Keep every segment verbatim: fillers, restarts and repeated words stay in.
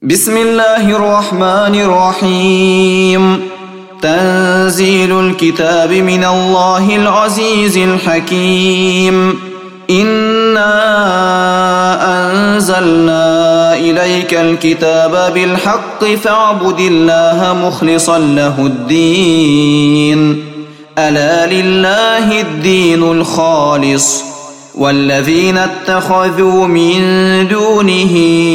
بسم الله الرحمن الرحيم. تنزيل الكتاب من الله العزيز الحكيم. إنا أنزلنا إليك الكتاب بالحق فاعبد الله مخلصا له الدين. ألا لله الدين الخالص والذين اتخذوا من دونه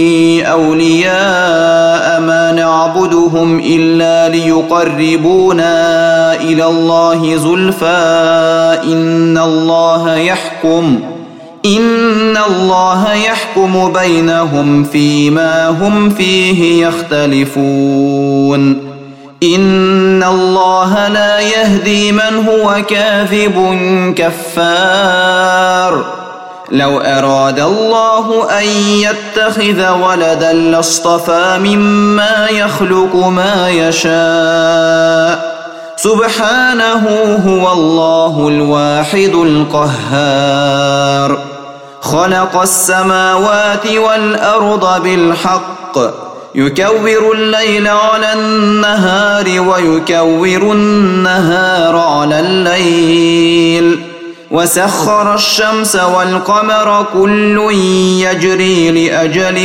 أولياء ما نعبدهم إلا ليقربونا إلى الله زلفى إن الله يحكم إن الله يحكم بينهم فيما هم فيه يختلفون. إن الله لا يهدي من هو كاذب كفار. لو أراد الله أن يتخذ ولدا لاصطفى مما يخلق ما يشاء سبحانه هو الله الواحد القهار. خلق السماوات والأرض بالحق يكور الليل على النهار ويكور النهار على الليل وسخر الشمس والقمر كل يجري لأجل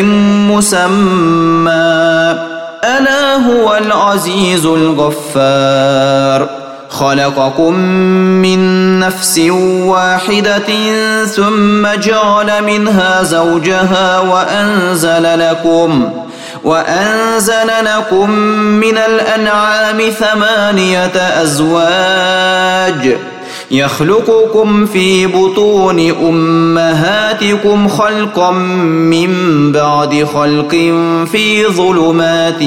مسمى ألا هو العزيز الغفار. خلقكم من نفس واحدة ثم جعل منها زوجها وأنزل لكم وأنزل لكم من الأنعام ثمانية أزواج يخلقكم في بطون أمهاتكم خلقا من بعد خلق في ظلمات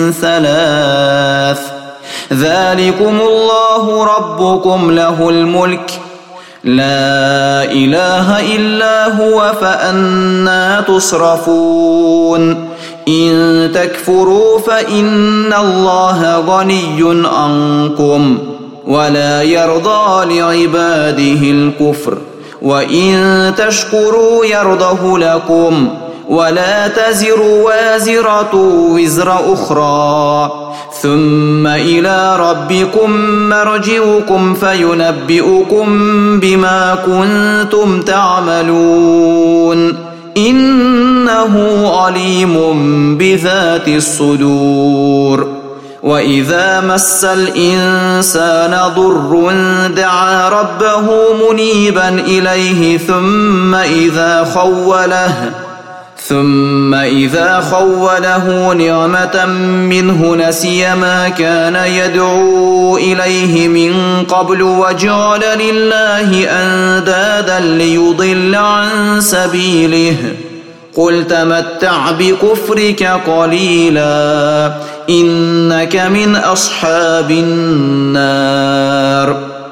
ثلاث ذلكم الله ربكم له الملك لا إله إلا هو فأنى تصرفون. إن تكفروا فإن الله غني عنكم ولا يرضى لعباده الكفر وإن تشكروا يرضه لكم ولا تزر وازرة وزر أخرى ثم إلى ربكم مرجعكم فينبئكم بما كنتم تعملون إنه عليم بذات الصدور. وإذا مس الإنسان ضر دعا ربه منيبا إليه ثم إذا خوله ثم إذا خوله نعمة منه نسي ما كان يدعو إليه من قبل وجعل لله أندادا ليضل عن سبيله قل تمتع بكفرك قليلا إنك من أصحاب النار.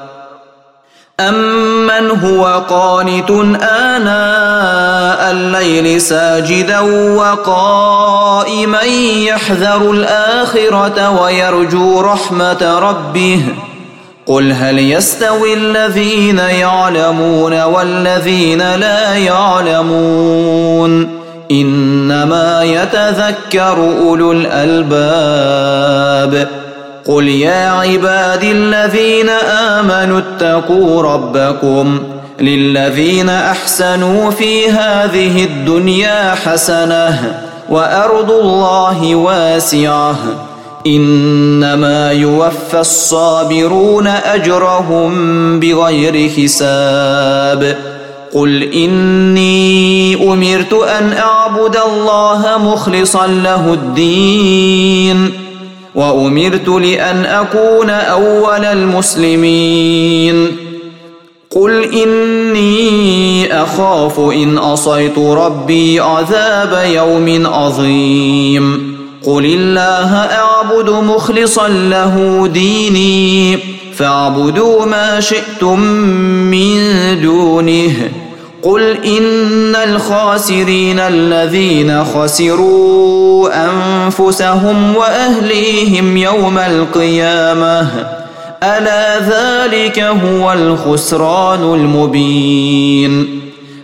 أمن هو قانت آناء الليل ساجدا وقائما يحذر الآخرة ويرجو رحمة ربه قل هل يستوي الذين يعلمون والذين لا يعلمون إنما يتذكر أولو الألباب. قل يا عبادي الذين آمنوا اتقوا ربكم للذين أحسنوا في هذه الدنيا حسنة وأرض الله واسعة إنما يوفى الصابرون أجرهم بغير حساب. قل إني أمرت أن أعبد الله مخلصا له الدين وأمرت لأن أكون أول المسلمين. قل إني أخاف إن عصيت ربي عذاب يوم عظيم. قل الله أعبد مخلصا له ديني فاعبدوا ما شئتم من دونه. قل إن الخاسرين الذين خسروا أنفسهم وأهليهم يوم القيامة ألا ذلك هو الخسران المبين.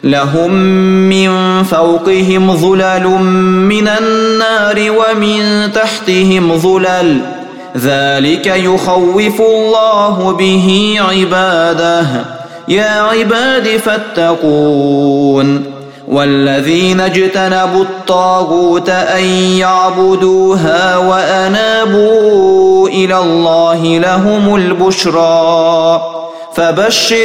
لهم من فوقهم ظلل من النار ومن تحتهم ظلل ذلك يخوف الله به عباده يا عباد فاتقون والذين اجتنبوا الطاغوت أن يعبدوها وأنابوا إلى الله لهم البشرى فبشر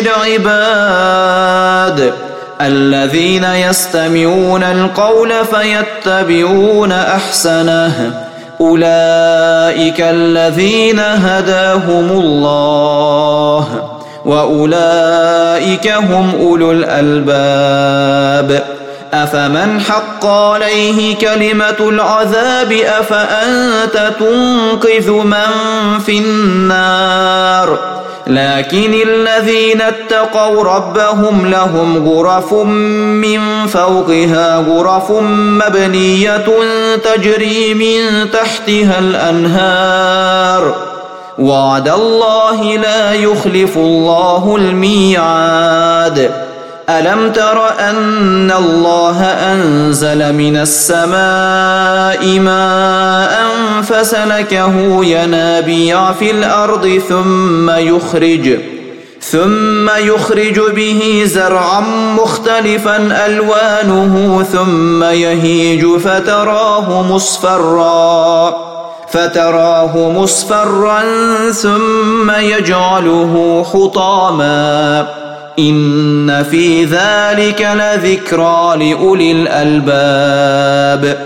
عباد الذين يستمعون القول فيتبعون أحسنه أولئك الذين هداهم الله وأولئك هم أولو الألباب أفمن حق عليه كلمة العذاب أفأنت تنقذ من في النار لكن الذين اتقوا ربهم لهم غرف من فوقها غرف مبنية تجري من تحتها الأنهار وعد الله لا يخلف الله الميعاد ألم تر أن الله أنزل من السماء ماء فسلكه ينابيع في الأرض ثم يخرج ثم يخرج به زرعا مختلفا ألوانه ثم يهيج فتراه مصفرا فتراه مصفرا ثم يجعله حطاما إن في ذلك لذكرى لأولي الألباب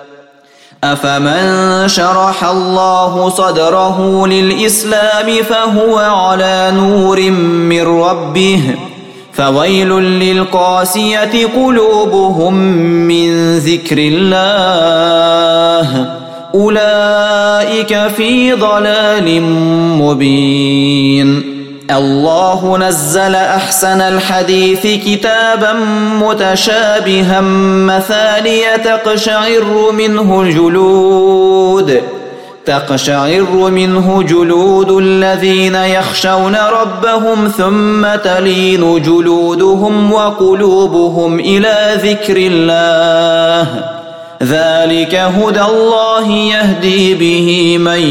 أفمن شرح الله صدره للإسلام فهو على نور من ربه فويل للقاسية قلوبهم من ذكر الله أولئك في ضلال مبين الله نزل أحسن الحديث كتابا متشابها مثانية تقشعر منه الجلود تقشعر منه جلود الذين يخشون ربهم ثم تلين جلودهم وقلوبهم إلى ذكر الله ذلك هدى الله يهدي به من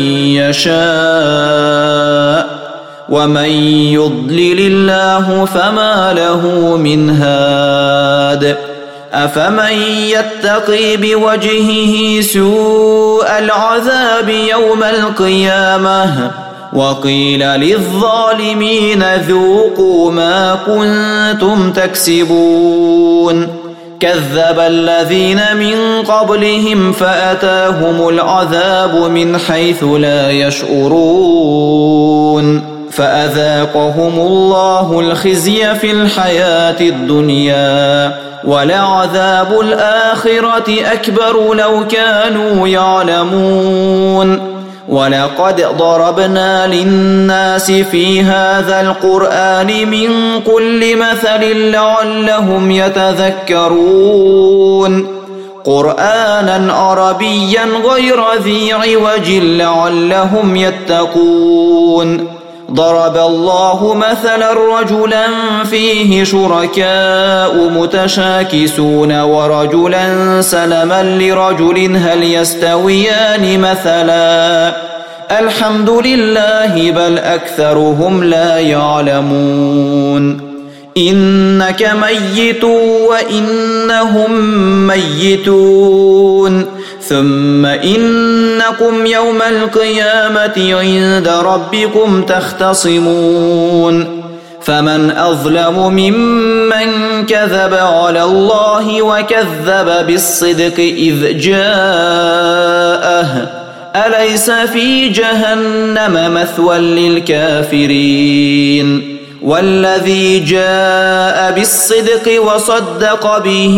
يشاء ومن يضلل الله فما له من هاد أفمن يتقي بوجهه سوء العذاب يوم القيامة وقيل للظالمين ذوقوا ما كنتم تكسبون كذب الذين من قبلهم فأتاهم العذاب من حيث لا يشعرون فأذاقهم الله الخزي في الحياة الدنيا ولعذاب الآخرة أكبر لو كانوا يعلمون ولقد ضربنا للناس في هذا القرآن من كل مثل لعلهم يتذكرون قرآنا عربيا غير ذي عوج لعلهم يتقون ضرب الله مثلا رجلا فيه شركاء متشاكسون ورجلا سلما لرجل هل يستويان مثلا الحمد لله بل أكثرهم لا يعلمون إنك ميت وإنهم ميتون ثم إنكم يوم القيامة عند ربكم تختصمون فمن أظلم ممن كذب على الله وكذب بالصدق إذ جاءه أليس في جهنم مثوى للكافرين والذي جاء بالصدق وصدق به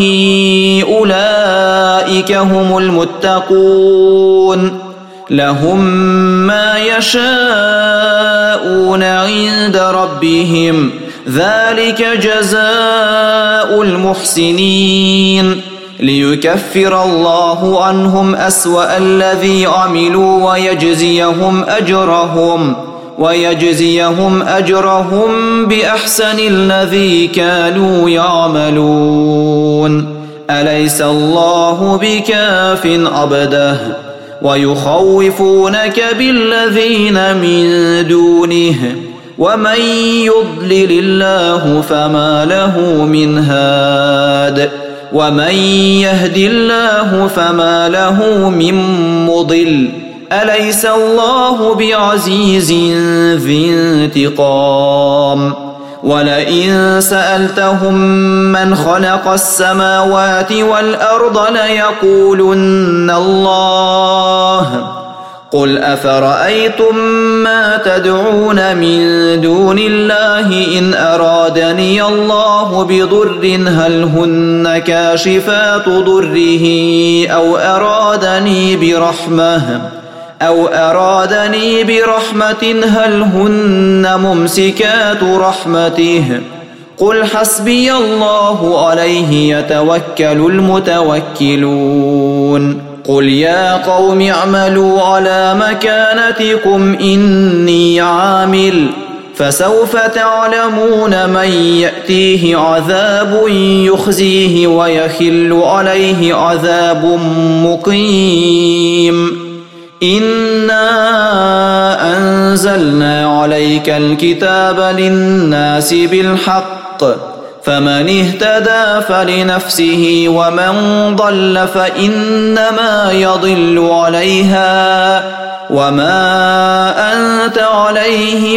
أولئك هم المتقون لهم ما يشاءون عند ربهم ذلك جزاء المحسنين ليكفر الله عنهم أسوأ الذي عملوا ويجزيهم أجرهم ويجزيهم أجرهم بأحسن الذي كانوا يعملون أليس الله بكاف عبده ويخوفونك بالذين من دونه ومن يضلل الله فما له من هاد ومن يهد الله فما له من مضل أليس الله بعزيز ذي انتقام ولئن سألتهم من خلق السماوات والأرض ليقولن الله قل أفرأيتم ما تدعون من دون الله إن أرادني الله بضر هل هن كاشفات ضره أو أرادني برحمة أو أرادني برحمة هل هن ممسكات رحمته قل حسبي الله عليه يتوكل المتوكلون قل يا قوم اعملوا على مكانتكم إني عامل فسوف تعلمون من يأتيه عذاب يخزيه ويخل عليه عذاب مقيم إنا أنزلنا عليك الكتاب للناس بالحق فمن اهتدى فلنفسه ومن ضل فإنما يضل عليها وما أنت عليهم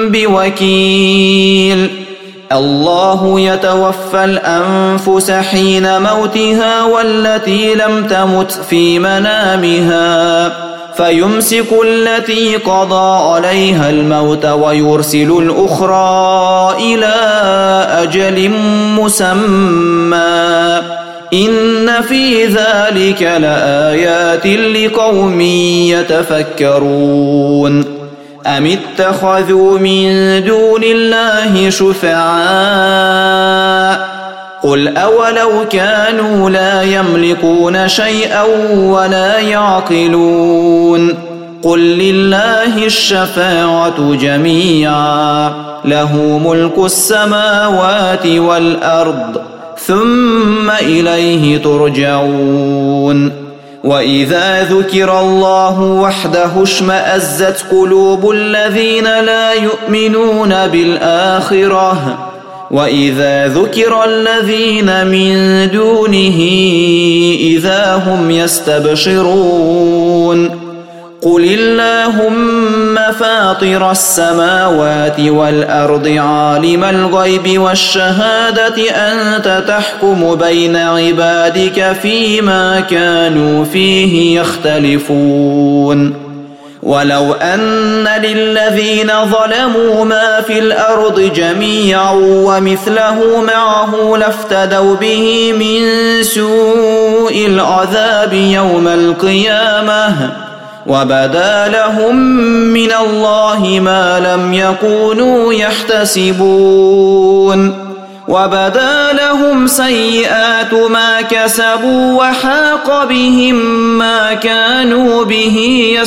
بوكيل الله يتوفى الأنفس حين موتها والتي لم تمت في منامها فيمسك التي قضى عليها الموت ويرسل الأخرى إلى أجل مسمى إن في ذلك لآيات لقوم يتفكرون أم اتخذوا من دون الله شفعاء قل أولو كانوا لا يملكون شيئا ولا يعقلون قل لله الشفاعة جميعا له ملك السماوات والأرض ثم إليه ترجعون وإذا ذكر الله وحده اشمأزت قلوب الذين لا يؤمنون بالآخرة وإذا ذكر الذين من دونه إذا هم يستبشرون قل اللهم فاطر السماوات والأرض عالم الغيب والشهادة أنت تحكم بين عبادك فيما كانوا فيه يختلفون ولو أن للذين ظلموا ما في الأرض جميعا ومثله معه لافتدوا به من سوء العذاب يوم القيامة وبدا لهم من الله ما لم يكونوا يحتسبون وبدا لهم سيئات ما كسبوا وحاق بهم ما كانوا به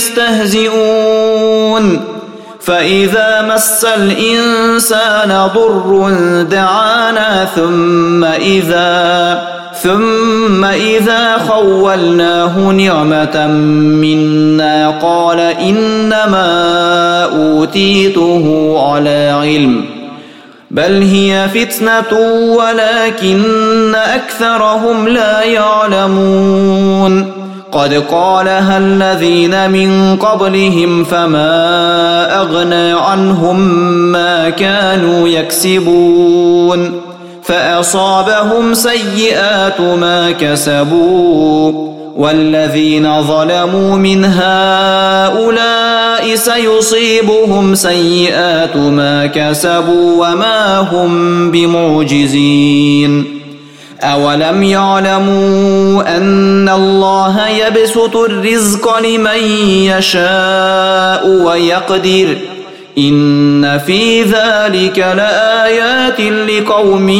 يستهزئون فإذا مس الإنسان ضر دعانا ثم إذا ثم إذا خولناه نعمة منا قال إنما أوتيته على علم بل هي فتنة ولكن أكثرهم لا يعلمون قد قالها الذين من قبلهم فما أغنى عنهم ما كانوا يكسبون فأصابهم سيئات ما كسبوا والذين ظلموا من هؤلاء سيصيبهم سيئات ما كسبوا وما هم بمعجزين أولم يعلموا أن الله يبسط الرزق لمن يشاء ويقدر إن في ذلك لآيات لقوم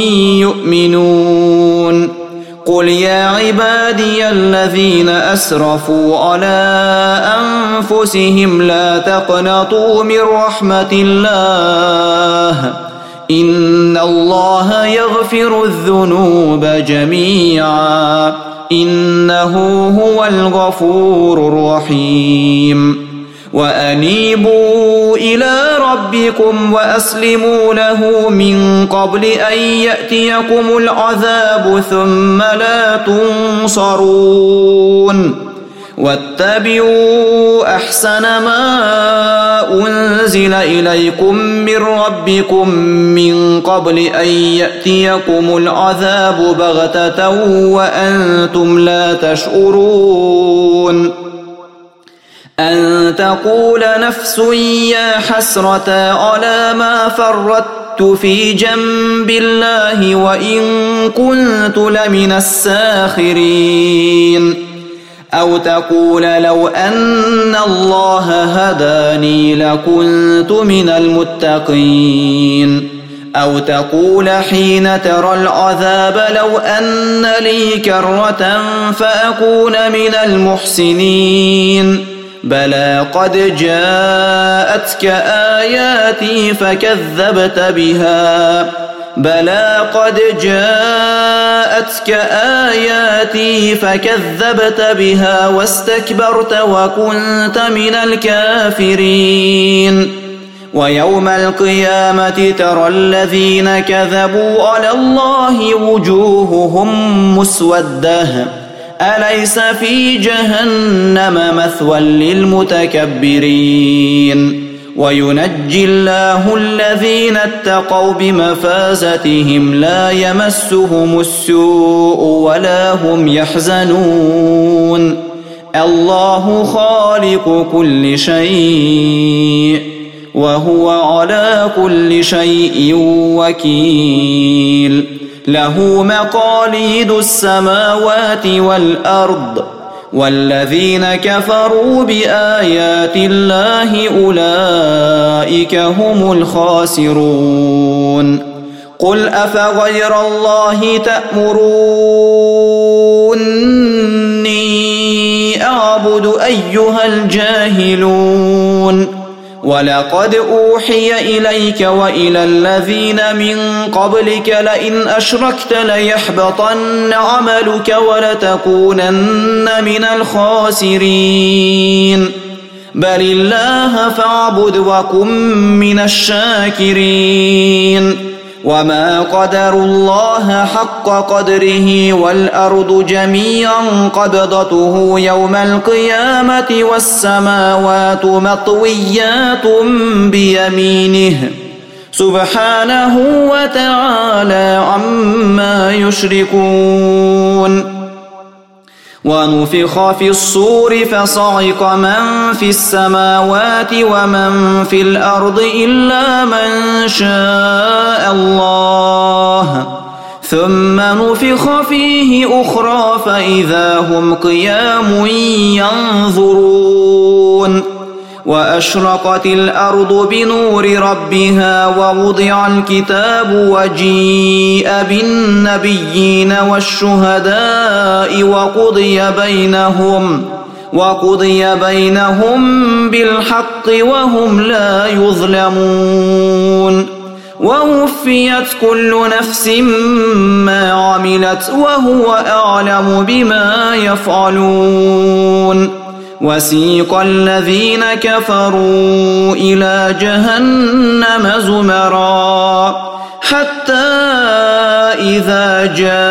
يؤمنون قل يا عبادي الذين أسرفوا على أنفسهم لا تقنطوا من رحمة الله إن الله يغفر الذنوب جميعا إنه هو الغفور الرحيم وأنيبوا إلى ربكم وأسلموا له من قبل أن يأتيكم العذاب ثم لا تنصرون واتبعوا أحسن ما أنزل إليكم من ربكم من قبل أن يأتيكم العذاب بغتة وأنتم لا تشعرون أن تقول نفس يا حسرة على ما فرطت في جنب الله وإن كنت لمن الساخرين أو تقول لو أن الله هداني لكنت من المتقين أو تقول حين ترى العذاب لو أن لي كرة فأكون من المحسنين بلى قد جاءتك آياتي فكذبت بها بلى قد جاءتك آياتي فكذبت بها واستكبرت وكنت من الكافرين ويوم القيامة ترى الذين كذبوا على الله وجوههم مسودة أليس في جهنم مثوى للمتكبرين وينجي الله الذين اتقوا بمفازتهم لا يمسهم السوء ولا هم يحزنون الله خالق كل شيء وهو على كل شيء وكيل له مقاليد السماوات والأرض والذين كفروا بآيات الله أولئك هم الخاسرون قل أفغير الله تأمروني أعبد أيها الجاهلون ولقد أوحي إليك وإلى الذين من قبلك لئن أشركت ليحبطن عملك ولتكونن من الخاسرين بل الله فاعبد وكن من الشاكرين وما قدروا الله حق قدره والأرض جميعا قبضته يوم القيامة والسماوات مطويات بيمينه سبحانه وتعالى عما يشركون ونفخ في الصور فصعق من في السماوات ومن في الأرض إلا من شاء الله ثم نفخ فيه أخرى فإذا هم قيام ينظرون وأشرقت الأرض بنور ربها ووضع الكتاب وجيء بالنبيين والشهداء وقضي بينهم وقضي بينهم بالحق وهم لا يظلمون ووفيت كل نفس ما عملت وهو أعلم بما يفعلون وسيق الذين كفروا إلى جهنم زمرا حتى إذا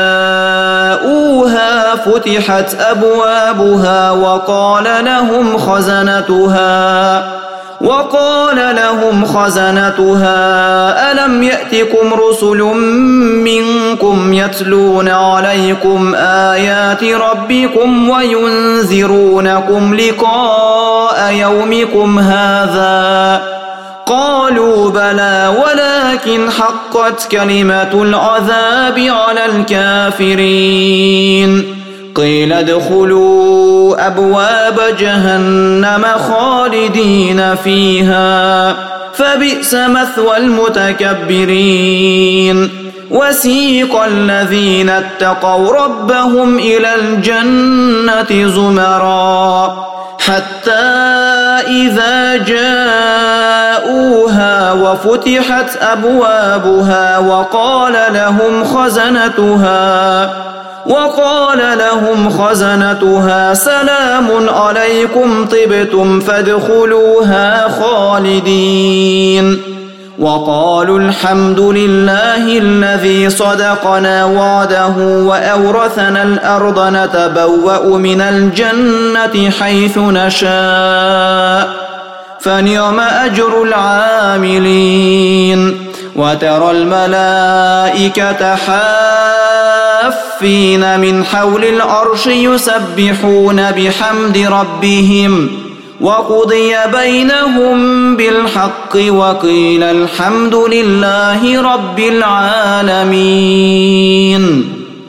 جاءوها فتحت أبوابها وقال لهم خزنتها وقال لهم خزنتها ألم يأتكم رسل منكم يتلون عليكم آيات ربكم وينذرونكم لقاء يومكم هذا قالوا بلى ولكن حقت كلمة العذاب على الكافرين قيل ادخلوا أبواب جهنم خالدين فيها فبئس مثوى المتكبرين وسيق الذين اتقوا ربهم إلى الجنة زمرا حتى إذا جاءوها وفتحت أبوابها وقال لهم خزنتها وقال لهم خزنتها سلام عليكم طبتم فادخلوها خالدين وقالوا الحمد لله الذي صدقنا وعده وأورثنا الأرض نتبوأ من الجنة حيث نشاء فنعم أجر العاملين وترى الملائكة حافين من حول العرش يسبحون بحمد ربهم وقضي بينهم بالحق وقيل الحمد لله رب العالمين.